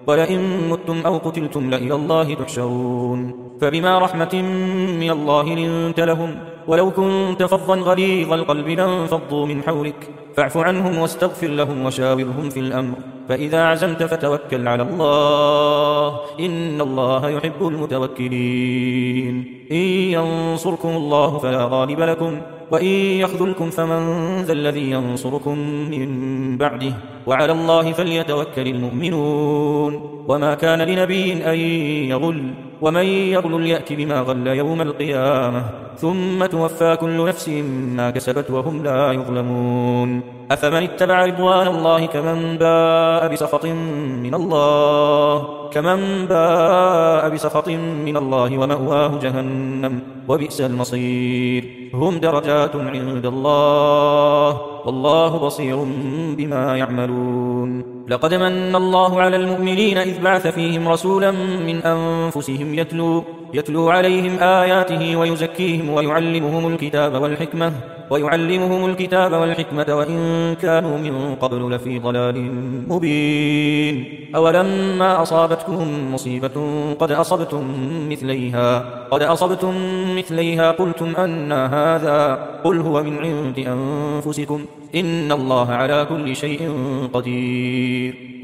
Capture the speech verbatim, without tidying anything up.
ولئن متم أو قتلتم لإلى الله تحشرون فبما رحمة من الله لنت لهم ولو كنت فظا غليظ القلب لانفضوا من حولك فاعف عنهم واستغفر لهم وشاورهم في الأمر فإذا عزمت فتوكل على الله إن الله يحب المتوكلين إن ينصركم الله فلا غالب لكم وإن يخذلكم فمن ذا الذي ينصركم من بعده وعلى الله فليتوكل المؤمنون وما كان لنبي أن يغل ومن يغل يأت بما غل يوم القيامة ثم توفى كل نفس ما كسبت وهم لا يظلمون أفمن اتبع رضوان الله كمن باء بسخط من الله كمن باء بسخط من الله ومأواه جهنم وبئس المصير هم درجات عند الله والله بصير بما يعملون لقد من الله على المؤمنين إذ بعث فيهم رسولا من أنفسهم يتلو, يتلو عليهم آياته ويزكيهم ويعلمهم الكتاب والحكمة ويعلمهم الكتاب والحكمة وإن كانوا من قبل لفي ضلال مبين أولما أصابتكم مصيبة قد أصبتم مثليها قد أصبتم مثليها قلتم أن هذا قل هو من عند أنفسكم إن الله على كل شيء قدير